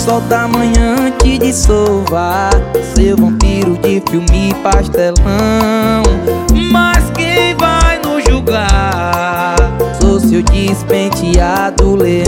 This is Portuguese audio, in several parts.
sol da manhã te dissolva, seu vampiro de filme pastelão. Mas quem vai nos julgar? Sou seu despenteado leão.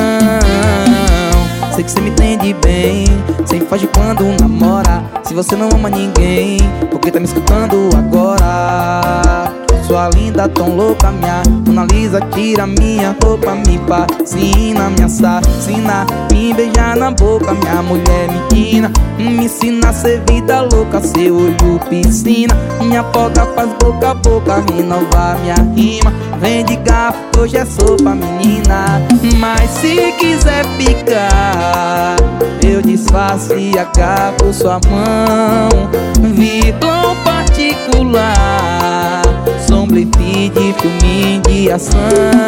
Sei que cê me entende bem, cê me foge quando namora. Se você não ama ninguém, por que tá me escutando agora? Sua linda, tão louca, minha Mona Lisa, tira minha roupa, me fascina, me assassina, me beija na boca, minha mulher menina. Me ensina a ser vida louca, seu olho piscina, minha boca faz boca a boca, renovar minha rima. Vem de garfo, hoje é sopa, menina. Mas se quiser picar, eu disfarço e acabo sua mão. Vilão particular, sombrifi de filme de ação.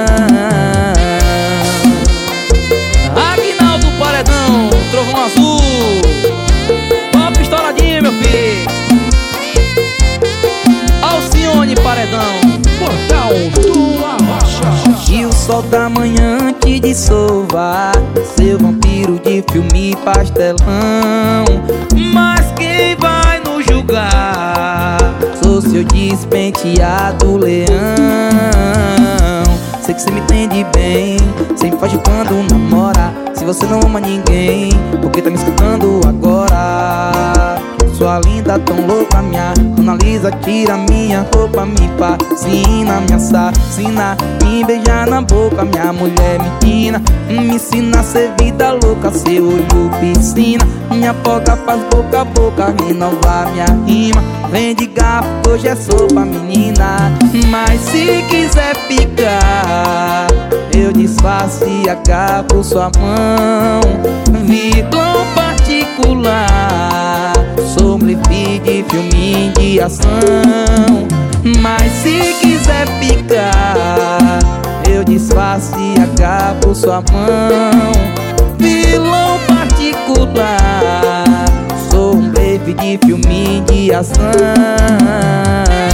Aguinaldo Paredão, Trovão Azul, uma pistouradinha, meu filho. Alcione Paredão, Portal do Arrocha. e o sol da manhã te dissolva, seu vampiro de filme pastelão. Mas quem vai nos julgar? Sou seu despenteado leão. Sei que cê me entende bem, cê me foge quando namora. Se você não ama ninguém, por que tá me escutando agora? Sua linda, tão louca, minha Mona Lisa, tira minha roupa, me fascina, me assassina, me beija na boca, minha mulher menina. Me ensina a ser vida louca, seu olho piscina, minha boca faz boca a boca, renovar minha rima. Vem de garfo, hoje é sopa, menina. Mas se quiser picar, eu disfarço e acabo sua mão. Vilão particular, sombrifi de filme de ação. Mas se quiser picar, eu disfarço e acabo sua mão. Vilão particular, sombrifi de filme de ação.